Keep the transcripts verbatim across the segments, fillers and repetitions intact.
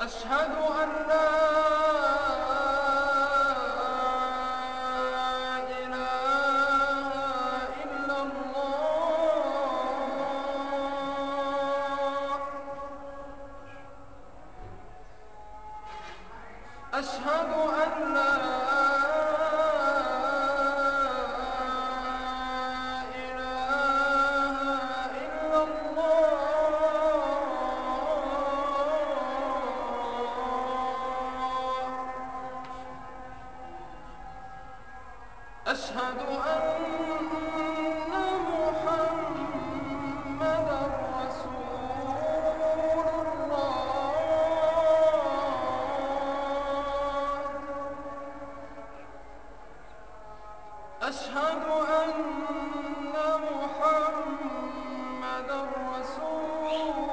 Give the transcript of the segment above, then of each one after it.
أشهد أن لا إله إلا الله. أشهد أن لا إله إلا الله. أشهد أن محمدًا رسول الله. أشهد أن محمدًا رسول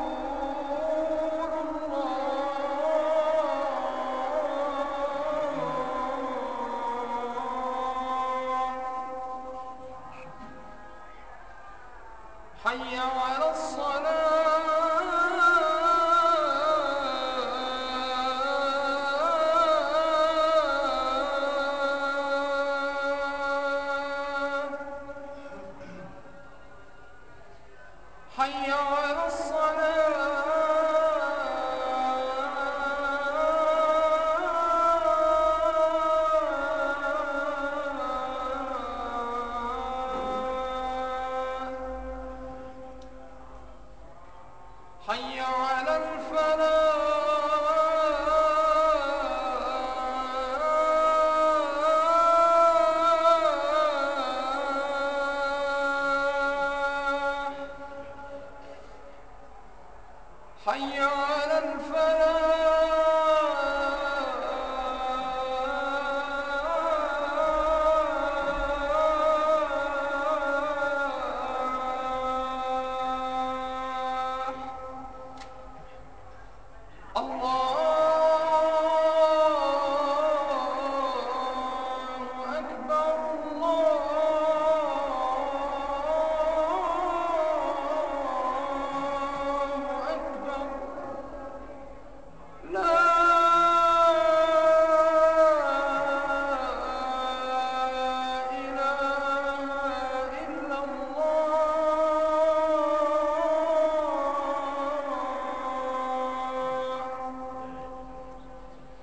الله. حي على الصلاة. حي على الصلاة. حي على الفلاح. حي على الفلاح. الله أكبر الله أكبر. لا إله إلا الله.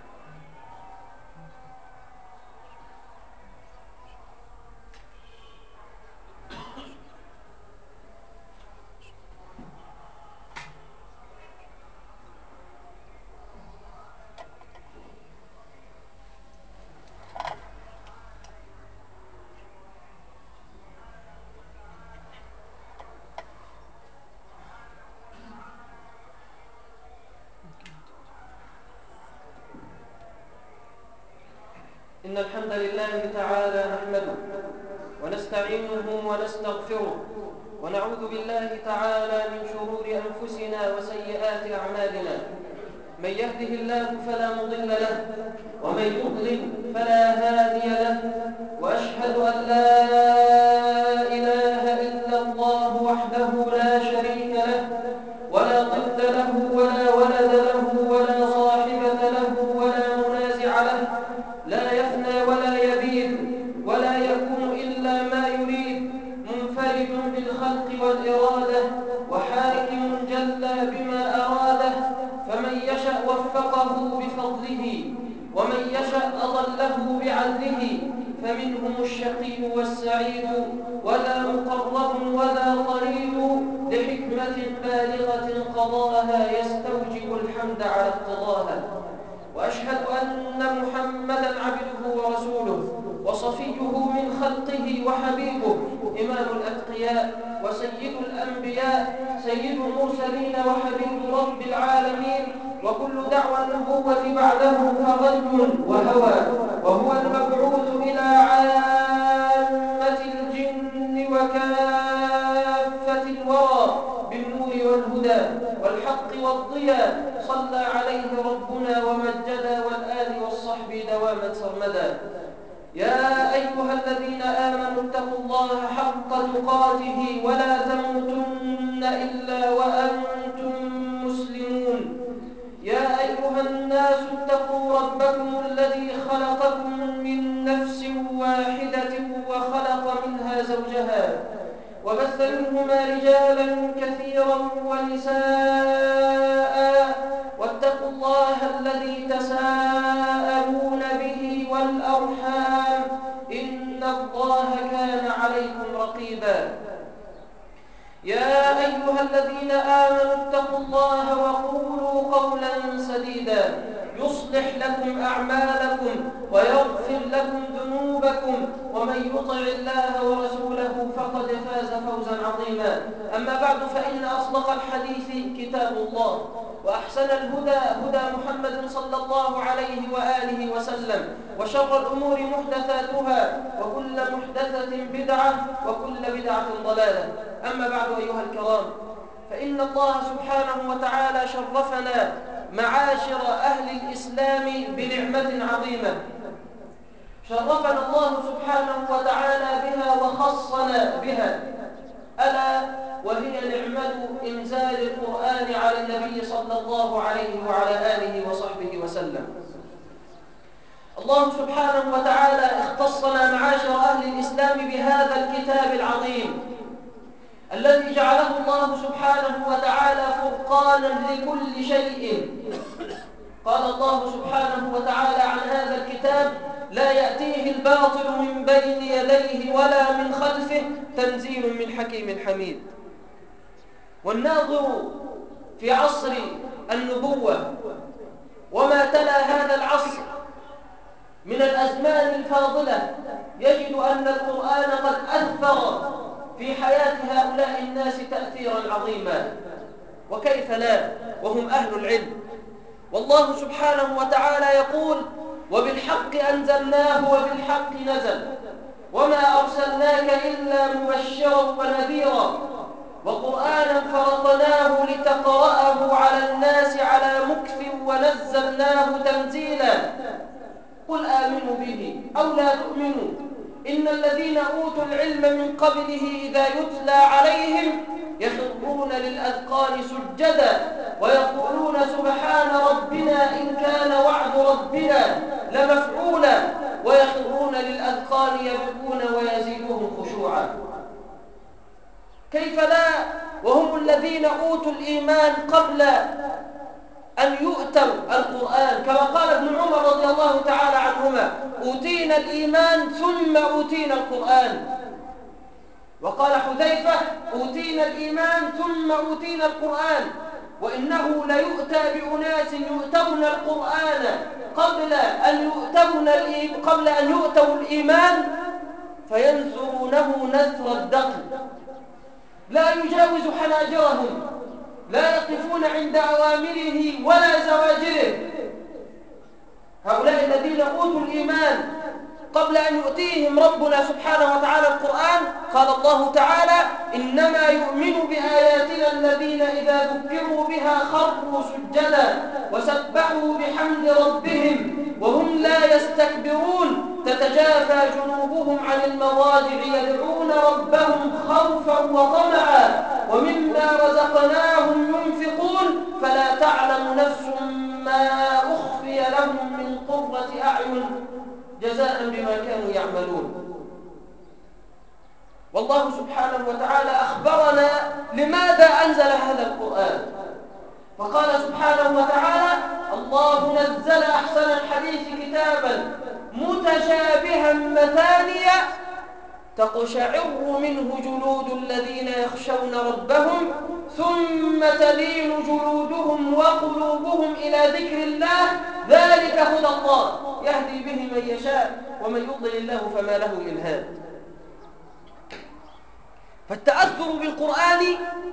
إن الحمد لله تعالى نحمده ونستعينه ونستغفره ونعوذ بالله تعالى من شرور أنفسنا وسيئات أعمالنا. من يهده الله فلا مضل له ومن يضلل فلا هادي له، وأشهد أن لا إله إلا الله وحده لا شريك له ولا ضد له ولا ولد له ولا صاحبة له ولا منازع له، لا يفنى ولا يبيد ولا يكون إلا ما يريد، منفرد بالخلق والإرادة وحاكم جل بما أراده، فمن يشأ وفقه بفضله ومن يشأ أضله بعدله، فمنهم الشقي والسعيد وذا مقرب وذا طريد، لحكمة بالغة قضاها يستوجب الحمد على اقتضاها. وأشهد أن محمدًا عبده ورسوله وصفيه من خلقه وحبيبه، إمام الأتقياء وسيد الأنبياء، سيد المرسلين وحبيب رب العالمين، وكل دعوى النبوة بعده فغي وهوى، وهو المبعوث إلى عامة الجن وكافة الورى بالنور والهدى والحق والضياء، صلى عليه ربنا ومجدا، والآل والصحب دواما سرمدا. يا أيها الذين آمنوا اتقوا الله حق تقاته ولا تموتن إلا وأنتم مسلمون. يا أيها رجالا كثيرا ونساء واتقوا الله الذي تساءلون به والأرحام إن الله كان عليكم رقيبا. يا أيها الذين آمنوا اتقوا الله وقولوا قولا سديدا يصلح لكم أعمالكم ويغفر لكم ذنوبكم ومن يطع الله ورسوله فقد فاز فوزا عظيما. أما بعد فإن أصدق الحديث كتاب الله وأحسن الهدى هدى محمد صلى الله عليه وآله وسلم وشر الأمور محدثاتها وكل محدثة بدعة وكل بدعة ضلالة. أما بعد أيها الكرام، فإن الله سبحانه وتعالى شرفنا معاشر أهل الإسلام بنعمة عظيمة شرفنا الله سبحانه وتعالى بها وخصنا بها، ألا وهي نعمة إنزال القرآن على النبي صلى الله عليه وعلى آله وصحبه وسلم. الله سبحانه وتعالى اختصنا معاشر أهل الإسلام بهذا الكتاب العظيم الذي جعله الله سبحانه وتعالى فرقانا لكل شيء. قال الله سبحانه وتعالى عن هذا الكتاب: لا يأتيه الباطل من بين يديه ولا من خلفه تنزيل من حكيم حميد. والناظر في عصر النبوة وما تلا هذا العصر من الأزمان الفاضلة يجد أن القرآن قد أثر في حياة هؤلاء الناس تأثيرا عظيما، وكيف لا وهم أهل العلم. والله سبحانه وتعالى يقول: وبالحق أنزلناه وبالحق نزل وما أرسلناك إلا مبشرا ونذيرا وقرآنا فرقناه لتقرأه على الناس على مكث ونزلناه تنزيلا. قل آمنوا به أو لا تؤمنوا إن الذين أوتوا العلم من قبله إذا يتلى عليهم يخرون للأذقان سجدا ويقولون سبحان ربنا إن كان وعد ربنا لمفعولا ويخرون للأذقان يبكون ويزيدهم خشوعا. كيف لا وهم الذين أوتوا الإيمان قبل أن يؤتوا القرآن، كما قال ابن عمر رضي الله تعالى عنهما: أوتينا الإيمان ثم أوتينا القرآن. وقال حذيفة: أوتينا الإيمان ثم أوتينا القرآن. وإنه ليؤتى بأناس يؤتون القرآن قبل أن يؤتون قبل أن يؤتوا الإيمان فينثرونه نثر الدقل، لا يجاوز حناجرهم، لا يقفون عند أوامره ولا زواجره. هؤلاء الذين أوتوا الإيمان قبل أن يؤتيهم ربنا سبحانه وتعالى القرآن، قال الله تعالى: إنما يؤمن بآياتنا الذين إذا ذكروا بها خروا سجدا وسبحوا بحمد ربهم وهم لا يستكبرون تتجافى جنوبهم عن المضاجع يدعون ربهم خوفا وطمعا ومما رزقناهم ينفقون فلا تعلم نفس ما أخفي لهم من قرة أعين جزاء بما كانوا يعملون. والله سبحانه وتعالى أخبرنا لماذا أنزل هذا القرآن، فقال سبحانه وتعالى: الله نزل أحسن الحديث كتابا متشابها مثانيا تقشعر منه جلود الذين يخشون ربهم ثم تلين جلودهم وقلوبهم إلى ذكر الله ذلك هدى الله يهدي به من يشاء ومن يضلل الله فما له من هاد. فالتأثر بالقرآن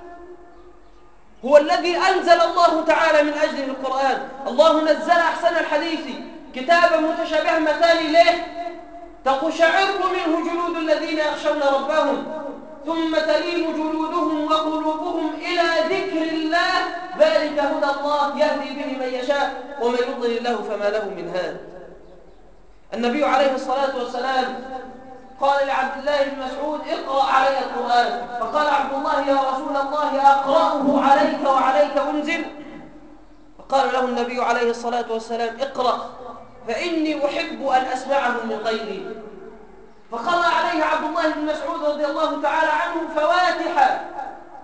هو الذي أنزل الله تعالى من أجل القرآن. الله نزل أحسن الحديث كتابا متشابها مثاني ليه؟ تقشعر منه جلود الذين يخشون ربهم ثم تلين جلودهم وقلوبهم إلى ذكر الله ذلك هدى الله يهدي به من يشاء ومن يضلل الله فما له من هاد. النبي عليه الصلاة والسلام قال لعبد الله بن مسعود: اقرأ علي القرآن. فقال عبد الله: يا رسول الله أقرأه عليك وعليك أنزل؟ فقال له النبي عليه الصلاة والسلام: اقرأ فإني أحب أن أسمعه من غيري. فقرأ عليه عبد الله بن مسعود رضي الله تعالى عنه فواتح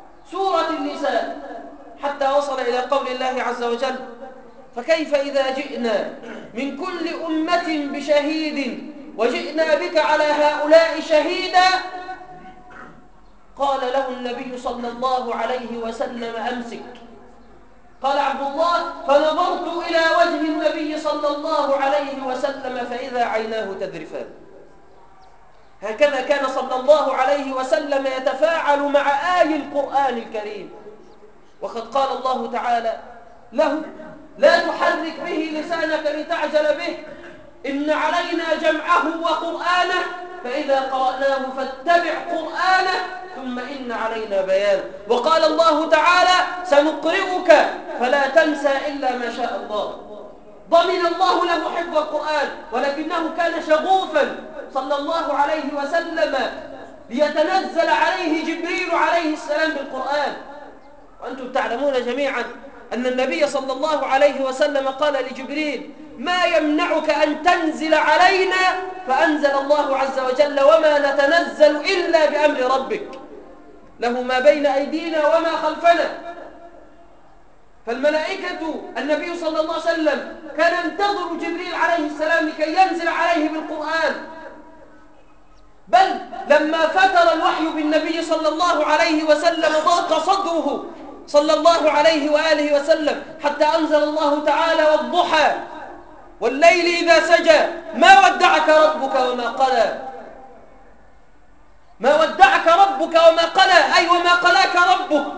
موسى حتى وصل إلى قول الله عز وجل: فكيف إذا جئنا من كل أمة بشهيد وجئنا بك على هؤلاء شهيدا. قال له النبي صلى الله عليه وسلم: أمسك. قال عبد الله: فنظرت إلى وجه النبي صلى الله عليه وسلم فإذا عيناه تذرفان. هكذا كان صلى الله عليه وسلم يتفاعل مع آي القرآن الكريم. وقد قال الله تعالى له: لا تحرك به لسانك لتعجل به، إن علينا جمعه وقرآنه، فإذا قرأناه فاتبع قرآنه ثم إن علينا بيانه. وقال الله تعالى: سنقرئك فلا تنسى إلا ما شاء الله. ضمن الله له حفظ القرآن، ولكنه كان شغوفا صلى الله عليه وسلم ليتنزل عليه جبريل عليه السلام بالقرآن. وأنتم تعلمون جميعا أن النبي صلى الله عليه وسلم قال لجبريل: ما يمنعك أن تنزل علينا؟ فأنزل الله عز وجل: وما نتنزل إلا بأمر ربك، له ما بين أيدينا وما خلفنا. فالملائكة النبي صلى الله عليه وسلم كان ينتظر جبريل عليه السلام لكي ينزل عليه بالقرآن. بل لما فتر الوحي بالنبي صلى الله عليه وسلم ضاق صدره صلى الله عليه وآله وسلم، حتى أنزل الله تعالى: والضحى والليل إذا سجى ما ودعك ربك وما قلى. ما ودعك ربك وما قلى، أي وما قلاك ربك.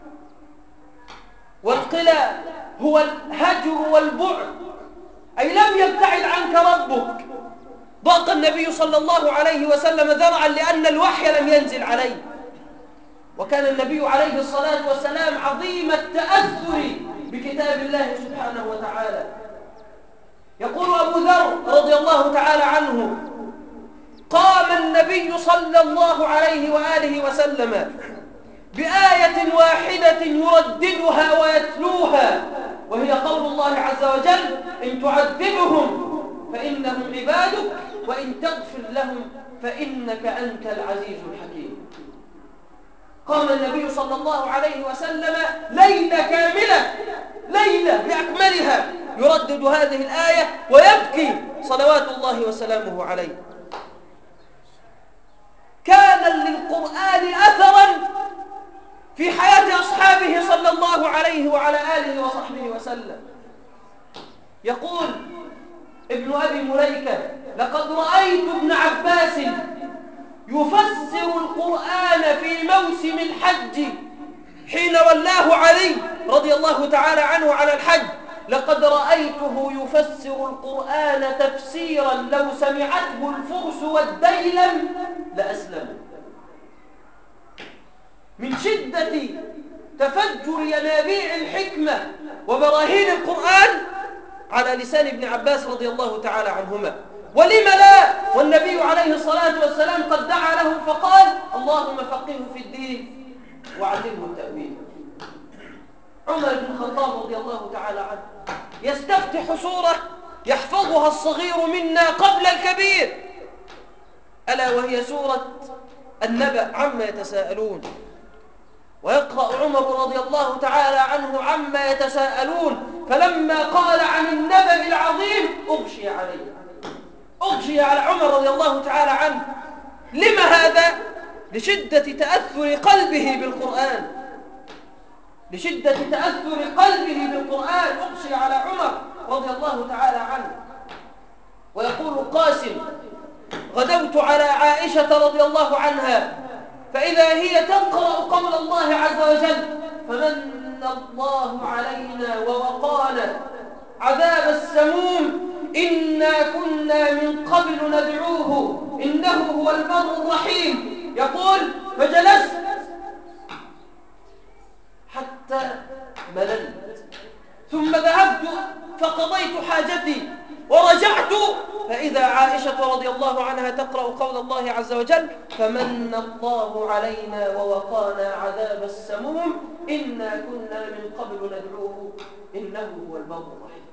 والقلى هو الهجر والبعد، أي لم يبتعد عنك ربك. ضاق النبي صلى الله عليه وسلم ذرعا لأن الوحي لم ينزل عليه. وكان النبي عليه الصلاة والسلام عظيم التأثر بكتاب الله سبحانه وتعالى. يقول أبو ذر رضي الله تعالى عنه: قام النبي صلى الله عليه وآله وسلم بآية واحدة يرددها ويتلوها، وهي قول الله عز وجل: إن تعذبهم فإنهم عبادك وإن تغفر لهم فإنك أنت العزيز الحكيم. قام النبي صلى الله عليه وسلم ليلة كاملة، ليلة بأكملها، يردد هذه الآية ويبكي صلوات الله وسلامه عليه. كان للقرآن أثرا في حياة أصحابه صلى الله عليه وعلى آله وصحبه وسلم. يقول ابن أبي مليكة: لقد رأيت ابن عباس يفسر القرآن في موسم الحج حين ولاه علي رضي الله تعالى عنه على الحج. لقد رأيته يفسر القرآن تفسيرا لو سمعته الفرس والديلم لأسلموا. من شدة تفجر ينابيع الحكمة وبراهين القرآن على لسان ابن عباس رضي الله تعالى عنهما. ولم لا؟ والنبي عليه الصلاة والسلام قد دعا له فقال: اللهم فقهه في الدين وعلمه التأويل. عمر بن الخطاب رضي الله تعالى عنه يستفتح سورة يحفظها الصغير منا قبل الكبير، ألا وهي سورة النبأ عما يتساءلون. ويقرأ عمر رضي الله تعالى عنه عما يتساءلون، فلما قال عن النبأ العظيم أغشي عليه، أغشي على عمر رضي الله تعالى عنه. لما هذا؟ لشدة تأثر قلبه بالقرآن، لشدة تأثر قلبه بالقرآن أغشي على عمر رضي الله تعالى عنه. ويقول القاسم: غدوت على عائشة رضي الله عنها فإذا هي تقرأ قول الله عز وجل: فمن الله علينا ووقانا عذاب السموم إنا كنا من قبل ندعوه إنه هو البر الرحيم. يقول: فجلست حتى مللت، ثم ذهبت فقضيت حاجتي ورجعت فإذا عائشة رضي الله عنها تقرأ قول الله عز وجل: فمن الله علينا ووقانا عذاب السموم إنا كنا من قبل ندعوه إنه هو البر الرحيم.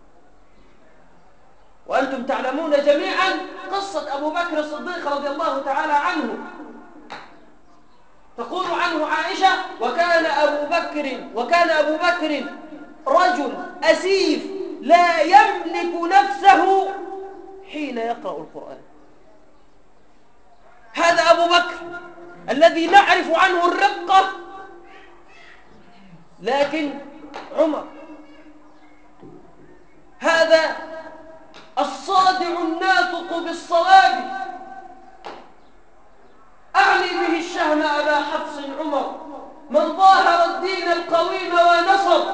وأنتم تعلمون جميعا قصة أبو بكر الصديق رضي الله تعالى عنه. تقول عنه عائشة: وكان أبو بكر بكر وكان أبو بكر رجل أسيف لا يملك نفسه حين يقرأ القرآن. هذا أبو بكر الذي نعرف عنه الرقة، لكن عمر هذا الصادع الناطق بالصواب، أعني به الشهم أبا حفص عمر، من ظاهر الدين القويم ونصر.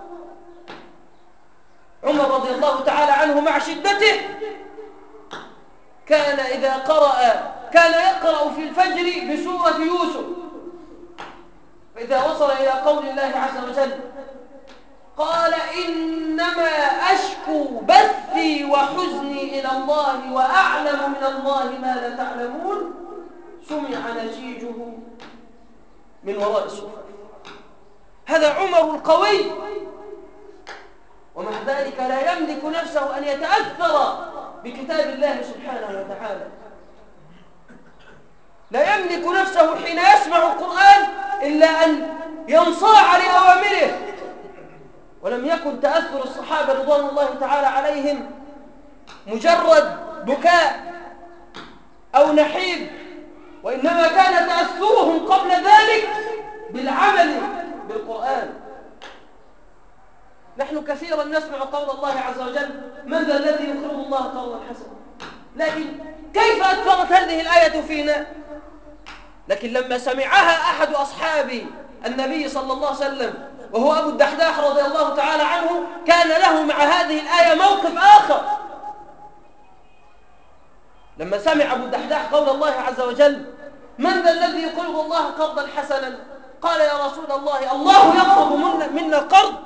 عمر رضي الله تعالى عنه مع شدته كان إذا قرأ كان يقرأ في الفجر بسورة يوسف، فإذا وصل إلى قول الله عز وجل قال إنما أشكو بثي وحزني إلى الله وأعلم من الله ما لا تعلمون، سمع نشيجه من وراء الصفوف. هذا عمر القوي، ومع ذلك لا يملك نفسه أن يتأثر بكتاب الله سبحانه وتعالى، لا يملك نفسه حين يسمع القرآن إلا أن ينصاع لأوامره. ولم يكن تأثر الصحابة رضوان الله تعالى عليهم مجرد بكاء أو نحيب، وإنما كان تأثرهم قبل ذلك بالعمل بالقرآن. نحن كثيرا نسمع قول الله عز وجل من ذا الذي يقرض الله قرضا حسنا، لكن كيف أثرت هذه الآية فينا؟ لكن لما سمعها أحد أصحاب النبي صلى الله عليه وسلم وهو أبو الدحداح رضي الله تعالى عنه، كان له مع هذه الآية موقف آخر. لما سمع أبو الدحداح قول الله عز وجل من ذا الذي يقرض الله قرضا حسنا، قال يا رسول الله الله يطلب منا, منا القرض؟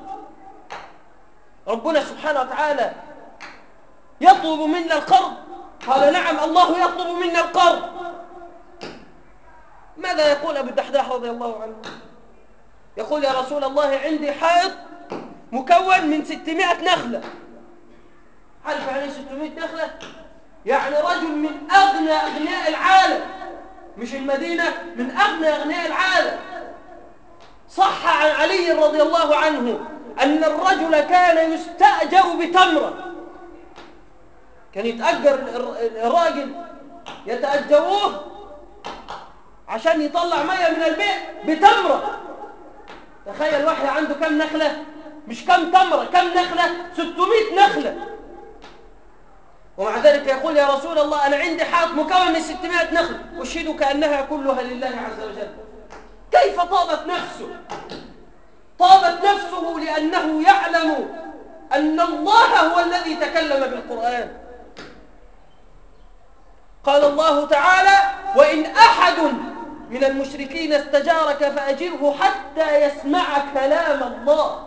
ربنا سبحانه وتعالى يطلب منا القرض؟ قال نعم الله يطلب منا القرض. ماذا يقول أبو الدحداح رضي الله عنه؟ يقول يا رسول الله عندي حائط مكون من ستمائة نخلة. عارف يعني ستمائة نخلة؟ يعني رجل من أغنى أغنياء العالم، مش المدينة، من أغنى أغنياء العالم. صح عن علي رضي الله عنه أن الرجل كان يستأجر بتمرة، كان يتأجر الراجل يتأجروه عشان يطلع مية من البئر بتمرة. تخيل واحد عنده كم نخلة، مش كم تمرة، كم نخلة، ستمائة نخلة، ومع ذلك يقول يا رسول الله أنا عندي حائط مكون من ستمائة نخلة أشهدك أنها كلها لله عز وجل. كيف طابت نفسه؟ طابت نفسه لأنه يعلم أن الله هو الذي تكلم بالقرآن. قال الله تعالى وإن أحد من المشركين استجارك فأجره حتى يسمع كلام الله.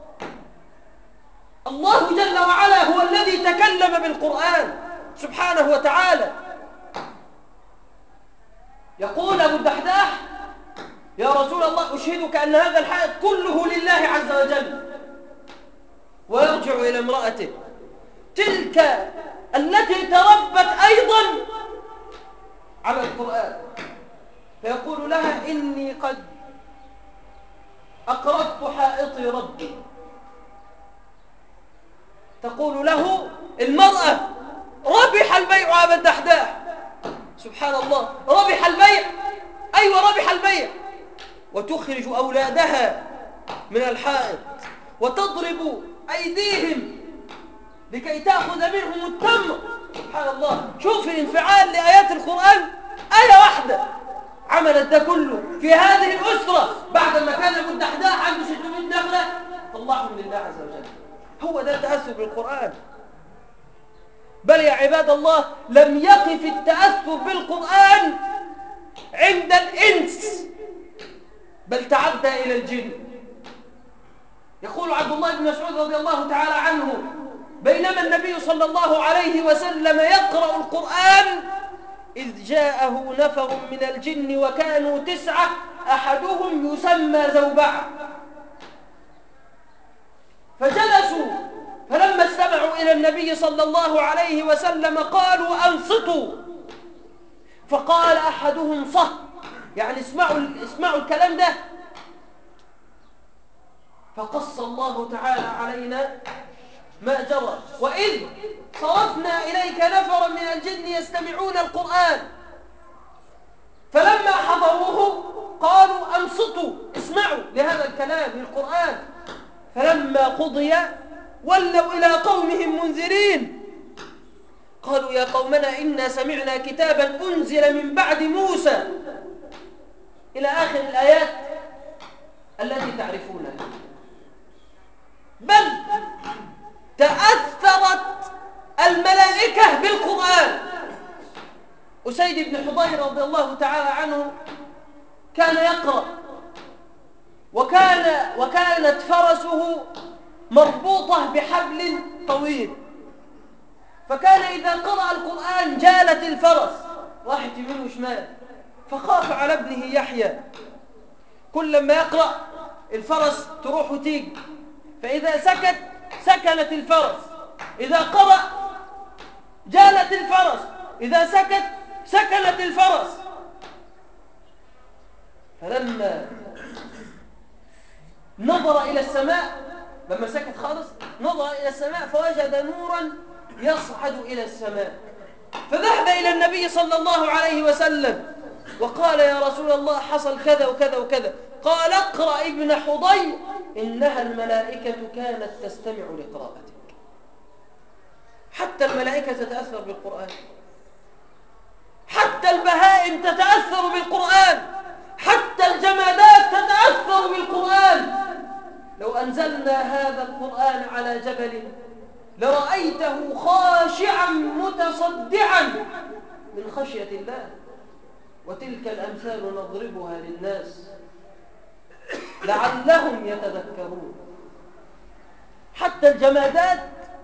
الله جل وعلا هو الذي تكلم بالقرآن سبحانه وتعالى. يقول أبو الدحداح يا رسول الله أشهدك أن هذا الحائط كله لله عز وجل. ويرجع إلى امرأته تلك التي تربت أيضا على القرآن، فيقول لها إني قد أقرضت حائطي ربي. تقول له المرأة ربح البيع أبا الدحداح. سبحان الله، ربح البيع، أيوة ربح البيع. وتخرج أولادها من الحائط وتضرب أيديهم لكي تأخذ منهم التمر. سبحان الله، شوف الانفعال لآيات القرآن، آية واحدة عملت ده كله في هذه الأسرة بعدما كان أبو الدحداح عنده ستمائة نخلة طلعهم لله عز وجل. هو ده التأثر بالقرآن. بل يا عباد الله لم يقف التأثر بالقرآن عند الإنس، بل تعدى إلى الجن. يقول عبد الله بن مسعود رضي الله تعالى عنه بينما النبي صلى الله عليه وسلم يقرأ القرآن إذ جاءه نفر من الجن وكانوا تسعة أحدهم يسمى زوبعة، فجلسوا فلما استمعوا إلى النبي صلى الله عليه وسلم قالوا أنصتوا، فقال أحدهم صه، يعني اسمعوا, اسمعوا الكلام ده. فقص الله تعالى علينا ما جرى. وإذ صرفنا إليك نفرا من الجن يستمعون القرآن فلما حضروه قالوا أنصتوا اسمعوا لهذا الكلام للقرآن فلما قضي ولوا إلى قومهم منذرين قالوا يا قومنا إنا سمعنا كتابا أنزل من بعد موسى إلى آخر الآيات التي تعرفونها. بل تأثرت الملائكة بالقرآن. أسيد بن حضير رضي الله تعالى عنه كان يقرأ وكان وكانت فرسه مربوطة بحبل طويل، فكان إذا قرأ القرآن جالت الفرس راحت يمين وشمال، فخاف على ابنه يحيى كل لما يقرأ الفرس تروح وتيجي، فإذا سكت سكنت الفرس، إذا قرأ جالت الفرس، إذا سكت سكنت الفرس. فلما نظر إلى السماء لما سكت خالص نظر إلى السماء فوجد نورا يصعد إلى السماء، فذهب إلى النبي صلى الله عليه وسلم وقال يا رسول الله حصل كذا وكذا وكذا. قال اقرأ ابن حضير إنها الملائكة كانت تستمع لقراءتك. حتى الملائكة تتأثر بالقرآن، حتى البهائم تتأثر بالقرآن، حتى الجمادات تتأثر بالقرآن. لو أنزلنا هذا القرآن على جبل لرأيته خاشعا متصدعا من خشية الله. وتلك الأمثال نضربها للناس لعلهم يتذكرون. حتى الجمادات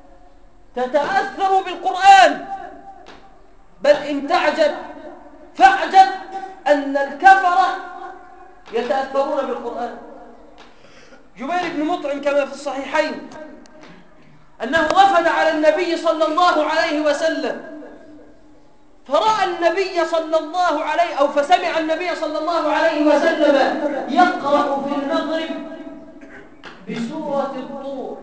تتأثر بالقرآن. بل إن تعجب فاعجب أن الكفرة يتأثرون بالقرآن. جبير بن مطعم كما في الصحيحين أنه وفد على النبي صلى الله عليه وسلم فرأى النبي صلى الله عليه أو فسمع النبي صلى الله عليه وسلم يقرأ في المغرب بسورة الطور.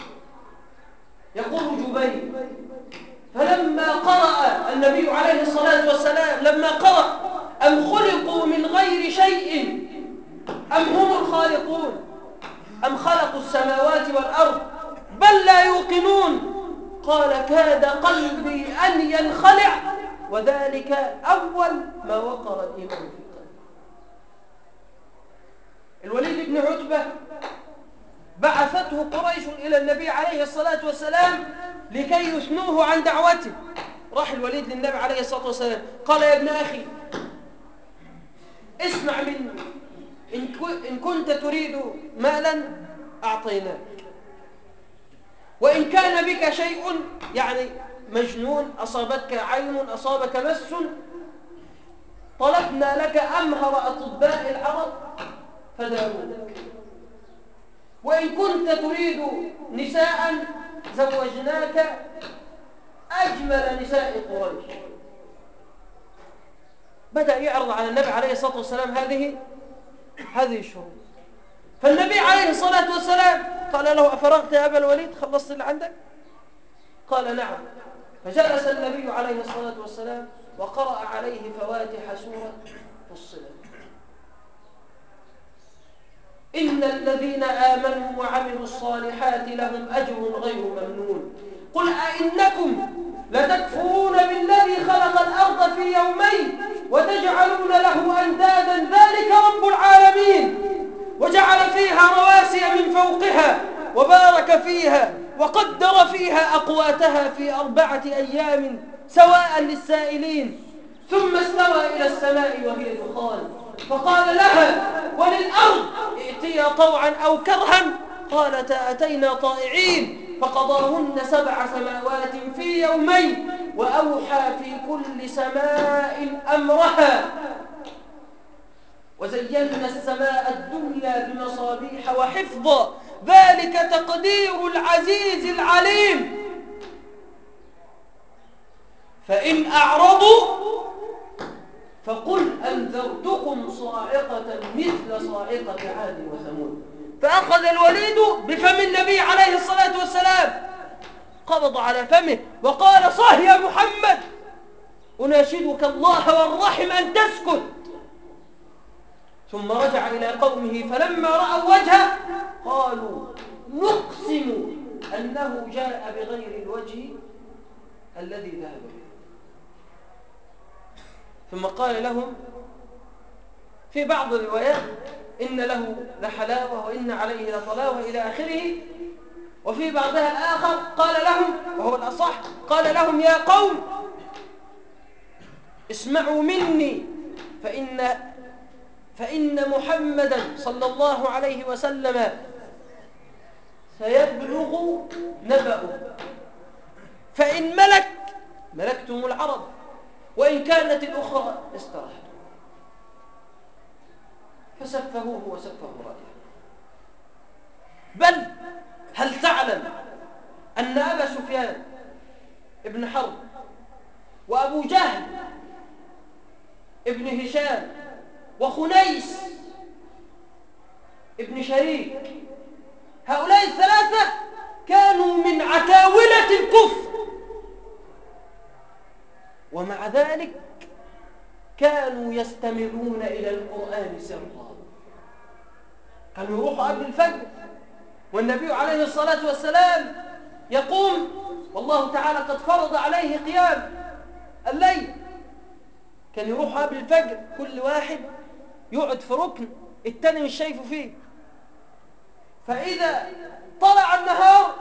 يقول جبير فلما قرأ النبي عليه الصلاة والسلام لما قرأ أم خلقوا من غير شيء أم هم الخالقون أم خلقوا السماوات والأرض بل لا يوقنون قال كاد قلبي أن ينخلع وذلك أول ما وقر الإيمان في قلبي. الوليد بن عتبة بعثته قريش إلى النبي عليه الصلاة والسلام لكي يثنوه عن دعوته. راح الوليد للنبي عليه الصلاة والسلام قال يا ابن أخي اسمع مني إن كنت تريد مالا أعطيناك، وإن كان بك شيء يعني مجنون أصابتك عين أصابك مس طلبنا لك أمهر أطباء العرب فداووك، وإن كنت تريد نساء زوجناك أجمل نساء قريش. بدأ يعرض على النبي عليه الصلاة والسلام هذه هذه الشروط. فالنبي عليه الصلاة والسلام قال له أفرغت يا أبا الوليد خلصت اللي عندك؟ قال نعم. فجلس النبي عليه الصلاة والسلام وقرأ عليه فواتح سورة فصلت. إن الذين آمنوا وعملوا الصالحات لهم أجر غير ممنون. قل أئنكم لتكفرون بالذي خلق الأرض في يومين وتجعلون له أندادا ذلك رب العالمين وجعل فيها رواسي من فوقها وبارك فيها وقدر فيها أقواتها في أربعة أيام سواء للسائلين ثم استوى إلى السماء وهي دخان فقال لها وللأرض ائتيا طوعا أو كرها قالتا أتينا طائعين فقضاهن سبع سماوات في يومين وأوحى في كل سماء أمرها وزينا السماء الدنيا بمصابيح وحفظا ذلك تقدير العزيز العليم. فإن أعرضوا فقل أنذرتكم صاعقة مثل صاعقة عاد وثمود. فأخذ الوليد بفم النبي عليه الصلاة والسلام، قبض على فمه وقال: صه يا محمد، أناشدك الله والرحم أن تسكت. ثم رجع إلى قومه، فلما رأوا وجهه قالوا: نقسم أنه جاء بغير الوجه الذي ذهب به. ثم قال لهم في بعض الروايات: إن له لحلاوة وإن عليه لطلاوة إلى آخره. وفي بعضها الآخر قال لهم، وهو الأصح، قال لهم: يا قوم اسمعوا مني، فإن فإن محمدا صلى الله عليه وسلم سيبلغ نبأه، فإن ملك ملكتم العرب، وإن كانت الأخرى استراحت. فسفهوه وسفه رأيه. بل هل تعلم أن أبا سفيان ابن حرب وأبو جهل ابن هشام وخنيس ابن شريك، هؤلاء الثلاثة كانوا من عتاولة الكفر، ومع ذلك كانوا يستمعون إلى القرآن سرا. كانوا يروحوا قبل الفجر والنبي عليه الصلاة والسلام يقوم، والله تعالى قد فرض عليه قيام الليل. كان يروح قبل الفجر، كل واحد يقعد في ركن التاني مش شايفه فيه، فإذا طلع النهار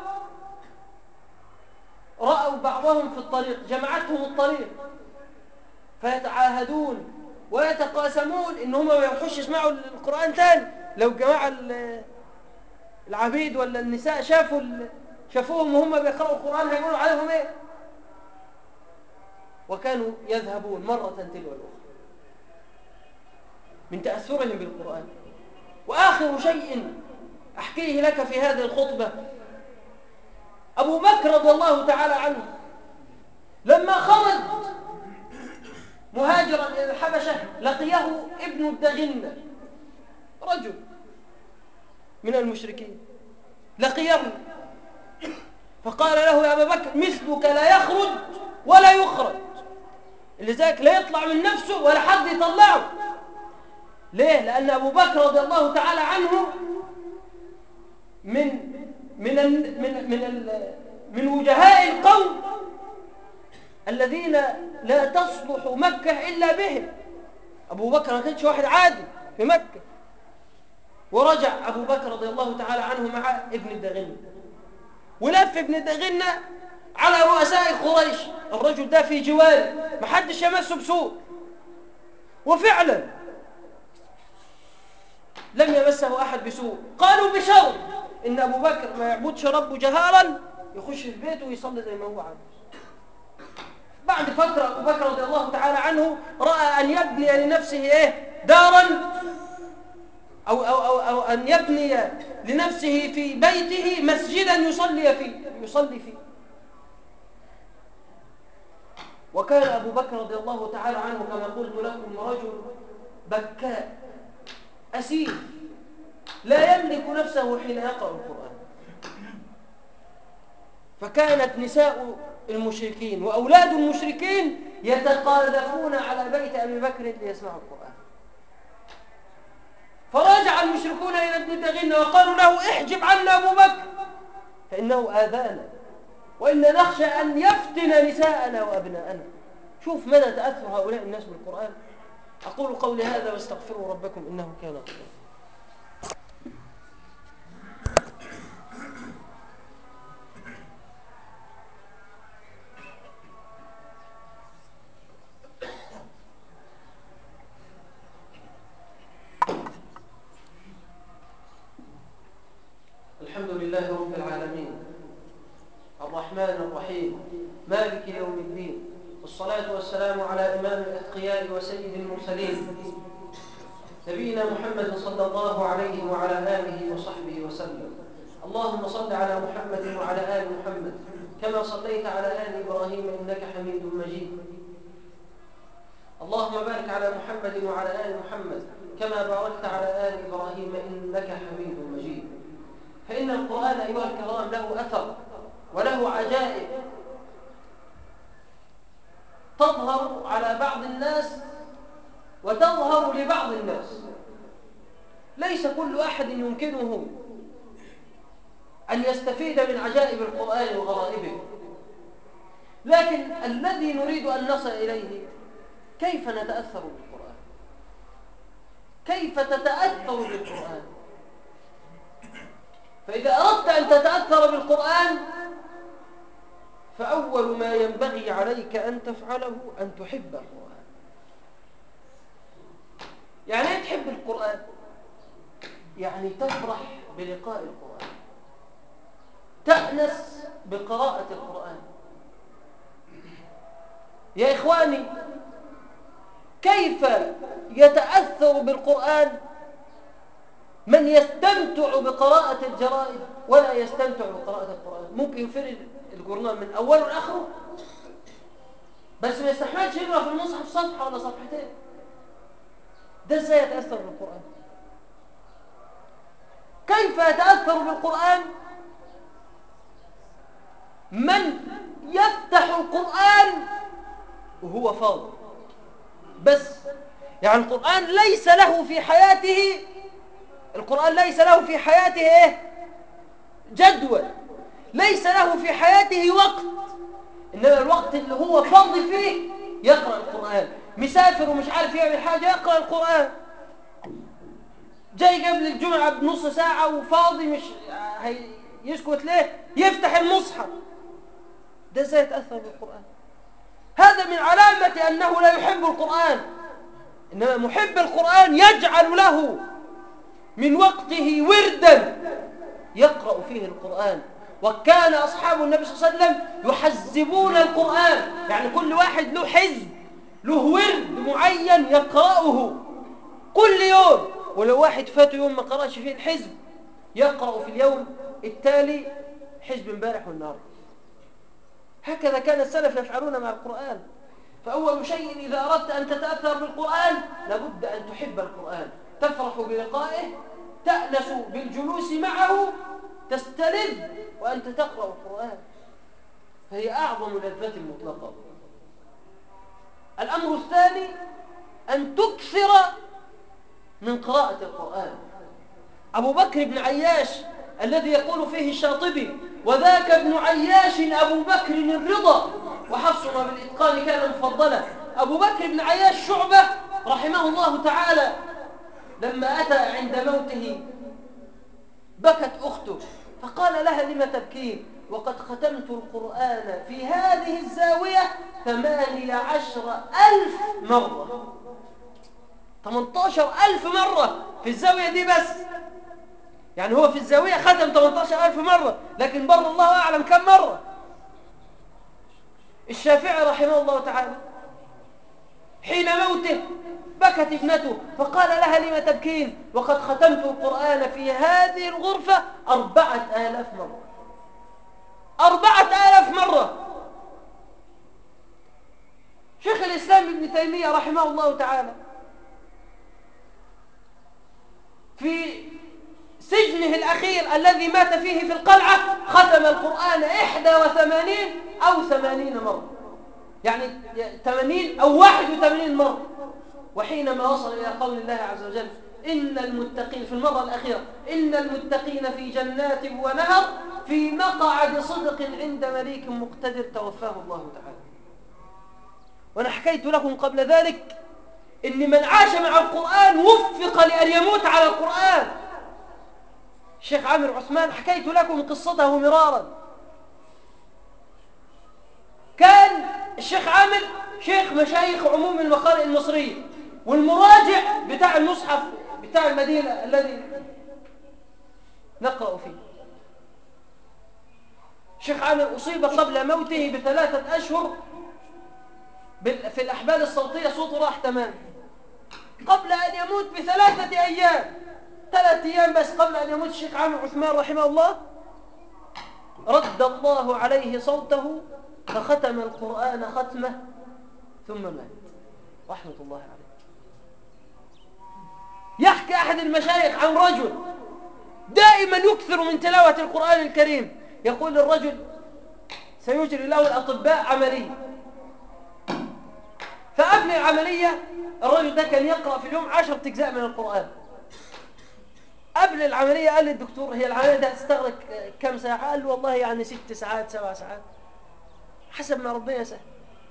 رأوا بعضهم في الطريق، جمعتهم الطريق، فيتعاهدون ويتقاسمون إن هم ما يروحوش يسمعوا القرآن تاني. لو جماعة العبيد ولا النساء شافوا شافوهم وهم بيقرأوا القرآن هيقولوا عليهم إيه؟ وكانوا يذهبون مرة تلو الأخرى من تأثرهم بالقرآن. وآخر شيء أحكيه لك في هذه الخطبة: أبو بكر رضي الله تعالى عنه لما خرج مهاجرا إلى الحبشة لقيه ابن الدغنة، رجل من المشركين، لقيه فقال له: يا أبا بكر، مثلك لا يخرج ولا يخرج، اللي زيك لا يطلع من نفسه ولا حد يطلعه. ليه؟ لأن أبو بكر رضي الله تعالى عنه من من ال من من ال من وجهاء القوم الذين لا تصلح مكة إلا بهم. أبو بكر ما كانش واحد عادي في مكة. ورجع أبو بكر رضي الله تعالى عنه مع ابن الدغنة، ولف ابن الدغنة على رؤساء قريش، الرجل ده في جواره ما حدش يمسه بسوء. وفعلا لم يمسه أحد بسوء، قالوا بشرط إن أبو بكر ما يعبدش ربه جهارا، يخش في بيته ويصلي زي ما هو عاوز. بعد فترة أبو بكر رضي الله تعالى عنه رأى أن يبني لنفسه إيه؟ دارا أو, أو, أو, أو أن يبني لنفسه في بيته مسجدا يصلي فيه يصلي فيه وكان أبو بكر رضي الله تعالى عنه كما قلت لكم رجل بكاء أسير لا يملك نفسه حين يقرأ القرآن. فكانت نساء المشركين وأولاد المشركين يتقاذفون على بيت أبي بكر ليسمعوا القرآن. فرجع المشركون إلى ابن الدغنة وقالوا له: احجب عنا أبو بكر فإنه آذانا، وإن نخشى أن يفتن نساءنا وأبناءنا. شوف مدى تأثر هؤلاء الناس بالقرآن. أقول قولي هذا واستغفروا ربكم إنه كان غفورا. الحمد لله رب العالمين، الرحمن الرحيم، مالك يوم الدين، والصلاة والسلام على إمام الأتقياء وسيد المرسلين نبينا محمد صلى الله عليه وعلى آله وصحبه وسلم. اللهم صل على محمد وعلى آل محمد كما صليت على آل إبراهيم إنك حميد مجيد. اللهم بارك على محمد وعلى آل محمد كما باركت على آل إبراهيم إنك حميد مجيد. فإن القرآن أيها الكرام له أثر وله عجائب تظهر على بعض الناس وتظهر لبعض الناس. ليس كل أحد يمكنه أن يستفيد من عجائب القرآن وغرائبه، لكن الذي نريد أن نصل إليه كيف نتأثر بالقرآن، كيف تتأثر بالقرآن. فإذا أردت أن تتأثر بالقرآن فأول ما ينبغي عليك أن تفعله أن تحب القرآن. يعني ايه تحب القرآن؟ يعني تفرح بلقاء القرآن، تأنس بقراءة القرآن. يا إخواني، كيف يتأثر بالقرآن من يستمتع بقراءة الجرائد ولا يستمتع بقراءة القرآن؟ ممكن يفرد الجورنال من أوله لآخره بس ما يستحملش يقرأ في المصحف صفحة ولا صفحتين. ده ازاي يتأثر بالقرآن؟ كيف يتأثر بالقرآن من يفتح القرآن وهو فاضي بس؟ يعني القرآن ليس له في حياته القرآن ليس له في حياته ايه؟ جدول، ليس له في حياته وقت، إنما الوقت اللي هو فاضي فيه يقرأ القرآن. مسافر ومش عارف يعمل حاجة يقرأ القرآن. جاي قبل الجمعة بنص ساعة وفاضي مش يسكت ليه؟ يفتح المصحف. ده ازاي يتأثر بالقرآن؟ هذا من علامة أنه لا يحب القرآن. إنما محب القرآن يجعل له من وقته وردا يقرأ فيه القرآن. وكان أصحاب النبي صلى الله عليه وسلم يحزبون القرآن، يعني كل واحد له حزب، له ورد معين يقرأه كل يوم، ولو واحد فاته يوم ما قرأش فيه الحزب يقرأ في اليوم التالي حزب امبارح والنهارده. هكذا كان السلف يفعلون مع القرآن. فأول شيء إذا أردت أن تتأثر بالقرآن لابد أن تحب القرآن، تفرح بلقائه، تأنس بالجلوس معه، تستلذ وأنت تقرأ القرآن، فهي أعظم لذة مطلقة. الأمر الثاني أن تكثر من قراءة القرآن. أبو بكر بن عياش الذي يقول فيه الشاطبي: وذاك ابن عياش أبو بكر الرضا وحفصنا بالإتقان كان مفضلا. أبو بكر بن عياش شعبة رحمه الله تعالى لما أتى عند موته بكت أخته فقال لها: لم تبكين وقد ختمت القرآن في هذه الزاوية ثمانية عشر ألف مرة. ثمانية عشر ألف مرة في الزاوية دي بس. يعني هو في الزاوية ختم ثمانية عشر ألف مرة، لكن بر الله أعلم كم مرة. الشافعي رحمه الله تعالى حين موته بكت ابنته فقال لها: لم تبكين وقد ختمت القرآن في هذه الغرفة أربعة آلاف مرة. أربعة آلاف مرة. شيخ الإسلام ابن تيمية رحمه الله تعالى في سجنه الأخير الذي مات فيه في القلعة ختم القرآن إحدى وثمانين أو ثمانين مرة، يعني ثمانين أو واحد وثمانين مرة. وحينما وصل إلى قول الله عز وجل: إن المتقين، في المرة الأخيرة: إن المتقين في جنات ونهر في مقعد صدق عند مليك مقتدر، توفاه الله تعالى. وأنا حكيت لكم قبل ذلك إن من عاش مع القرآن وفق لأن يموت على القرآن. الشيخ عامر عثمان حكيت لكم قصته مرارا. كان الشيخ عامر شيخ مشايخ عموم المقارئ المصرية والمراجع بتاع المصحف بتاع المدينة الذي نقرأ فيه. الشيخ عامر أصيب قبل موته بثلاثة أشهر في الأحبال الصوتية، صوته راح تمام. قبل أن يموت بثلاثة أيام، ثلاثة أيام بس قبل أن يموت الشيخ عامر عثمان رحمه الله، رد الله عليه صوته فختم القرآن ختمة ثم مات رحمة الله عليه. يحكي أحد المشايخ عن رجل دائما دائما يكثر من تلاوة القرآن الكريم. يقول الرجل سيجري له الأطباء عملية، فقبل العملية الرجل ده كان يقرأ في اليوم عشرة أجزاء من القرآن. قبل العملية قال للدكتور هي العملية دي هتستغرق كم ساعة؟ قال له والله يعني ست ساعات سبع ساعات حسب ما ربنا يسهل.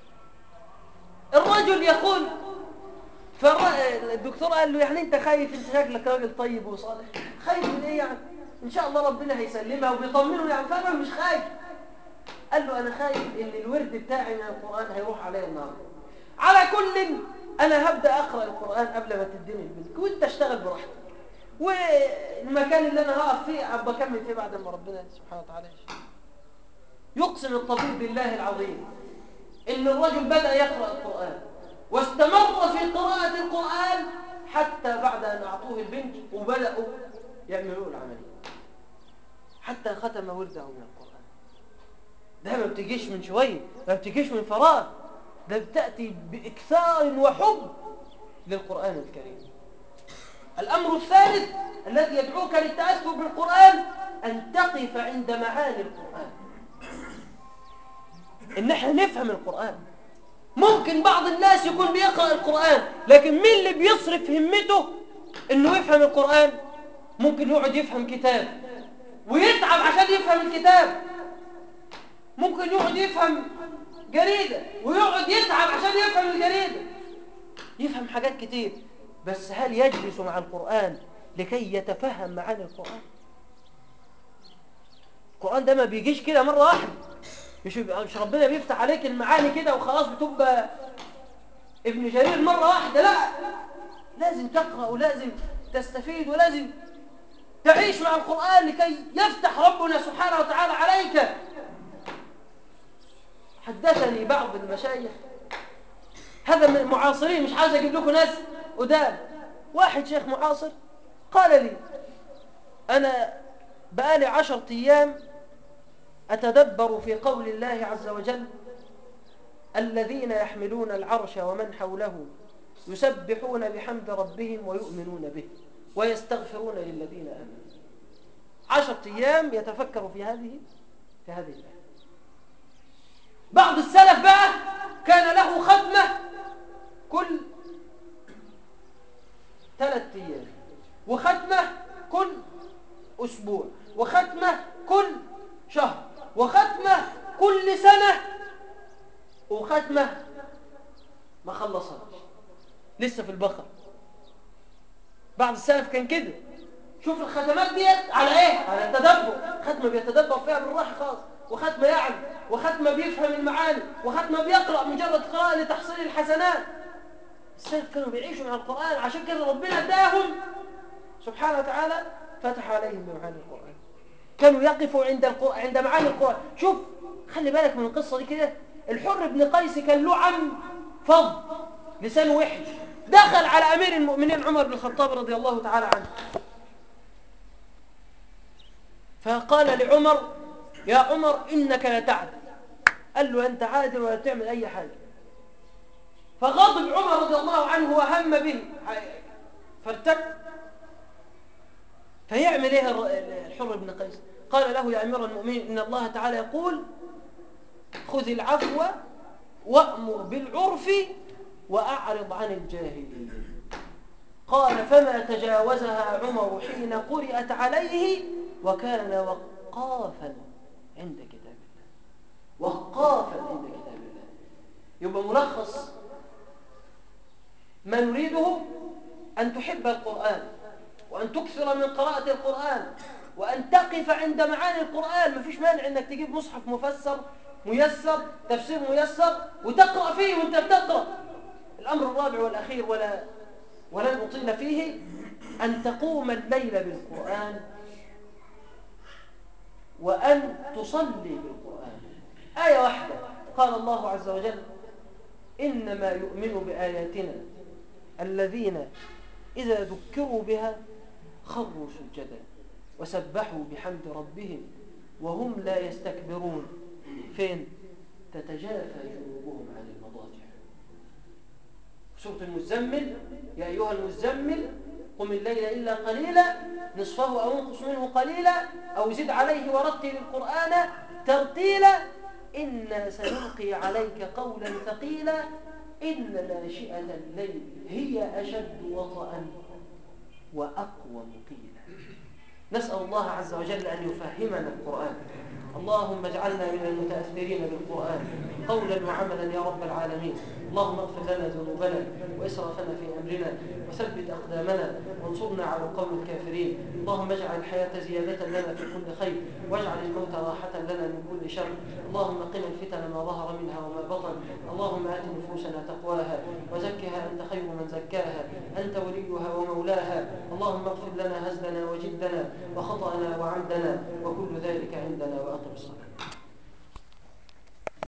الرجل يقول فالدكتور قال له يعني انت خايف؟ انت شكلك راجل طيب وصالح، خايف من ايه يعني؟ ان شاء الله ربنا هيسلمها. وبيطمنه يعني، فانا مش خايف. قال له انا خايف ان الورد بتاعي من القرآن هيروح عليا النهارده. على كل انا هبدأ اقرأ القرآن قبل ما تديني البنك، وانت اشتغل براحتك، والمكان اللي انا هقف فيه ابقى اكمل فيه بعد ما ربنا سبحانه وتعالى يشاء. يقسم الطبيب بالله العظيم ان الرجل بدأ يقرأ القرآن واستمر في قراءة القرآن حتى بعد ان اعطوه البنج وبدأوا يعملوا العملية، حتى ختم ورده من القرآن. ده ما بتجيش من شوية، ما بتجيش من فراغ، ده بتأتي بإكثار وحب للقرآن الكريم. الأمر الثالث الذي يدعوك للتأثر بالقرآن أن تقف عند معاني القرآن، إن احنا نفهم القرآن. ممكن بعض الناس يكون بيقرأ القرآن لكن مين اللي بيصرف همته إنه يفهم القرآن؟ ممكن يقعد يفهم كتاب ويتعب عشان يفهم الكتاب، ممكن يقعد يفهم جريدة ويقعد يتعب عشان يفهم الجريدة، يفهم حاجات كتير، بس هل يجلس مع القرآن لكي يتفهم معاني القرآن؟ القرآن ده ما بيجيش كده مرة واحدة، مش مش ربنا بيفتح عليك المعاني كده وخلاص بتبقى ابن جرير مرة واحدة، لا، لازم تقرأ ولازم تستفيد ولازم تعيش مع القرآن لكي يفتح ربنا سبحانه وتعالى عليك. حدثني بعض المشايخ، هذا من المعاصرين، مش عايز اجيب لكم ناس قدام، واحد شيخ معاصر قال لي انا بقالي عشرة ايام اتدبر في قول الله عز وجل الذين يحملون العرش ومن حوله يسبحون بحمد ربهم ويؤمنون به ويستغفرون للذين آمنوا. عشرة أيام يتفكر في هذه في هذه الآية. بعض السلف بقى كان له ختمة كل ثلاث أيام، وختمة كل أسبوع، وختمة كل شهر، وختمة كل سنة، وختمة ما خلصهاش لسه في البقرة. بعض السلف كان كده. شوف الختمات ديت على ايه؟ على التدبر، ختمه بيتدبر فيها بالراحه خالص، وختمه يعني، وختمه بيفهم المعاني، وختمه بيقرا مجرد قراءه لتحصيل الحسنات. السلف كانوا بيعيشوا مع القران، عشان كده ربنا اداهم سبحانه وتعالى فتح عليهم بمعاني القران. كانوا يقفوا عند القرآن، عند معاني القران. شوف خلي بالك من القصه دي كده. الحر بن قيس كان له عم فظ لسانه وحش، دخل على امير المؤمنين عمر بن الخطاب رضي الله تعالى عنه، فقال لعمر يا عمر إنك لا تعدل. قال له أنت عادل ولا تعمل أي حاجة. فغضب عمر رضي الله عنه وهم به فارتد. فيعمل ايه الحر بن قيس؟ قال له يا أمير المؤمنين إن الله تعالى يقول خذ العفو وأمر بالعرف وأعرض عن الجاهلين. قال فما تجاوزها عمر حين قرأت عليه وكان وقافا عند كتاب الله، وقافا عند كتاب الله. يبقى ملخص ما نريده أن تحب القرآن، وأن تكثر من قراءة القرآن، وأن تقف عند معاني القرآن. ما فيش مانع أنك تجيب مصحف مفسر ميسر، تفسير ميسر، وتقرأ فيه وأنت بتقرأ. الأمر الرابع والأخير ولا ولن أطيل فيه، أن تقوم الليل بالقرآن وأن تصلي بالقرآن. آية واحدة قال الله عز وجل إنما يؤمن بآياتنا الذين إذا ذكروا بها خروا سجدا وسبحوا بحمد ربهم وهم لا يستكبرون. فين؟ تتجافى جنوبهم عن المضاجع. سورة المزمل يا أيها المزمل قم الليل إلا قليلا نصفه أو انقص منه قليلا أو زد عليه ورتل القرآن ترتيلا إنا سنلقي عليك قولا ثقيلا إن ناشئة الليل هي أشد وطئا وأقوم قيلا. نسأل الله عز وجل أن يفهمنا القرآن. اللهم اجعلنا من المتأثرين بالقرآن قولا وعملا يا رب العالمين. اللهم اغفر لنا ذنوبنا وإسرافنا في أمرنا وثبت أقدامنا وانصرنا على القوم الكافرين. اللهم اجعل الحياة زيادة لنا في كل خير واجعل الموت راحة لنا من كل شر. اللهم قنا الفتن ما ظهر منها وما بطن. اللهم آت نفوسنا تقواها وزكها أنت خير من زكاها أنت وليها ومولاها. اللهم اغفر لنا هزلنا وجدنا وخطأنا وعمدنا وكل ذلك عندنا وأقم الصلاة.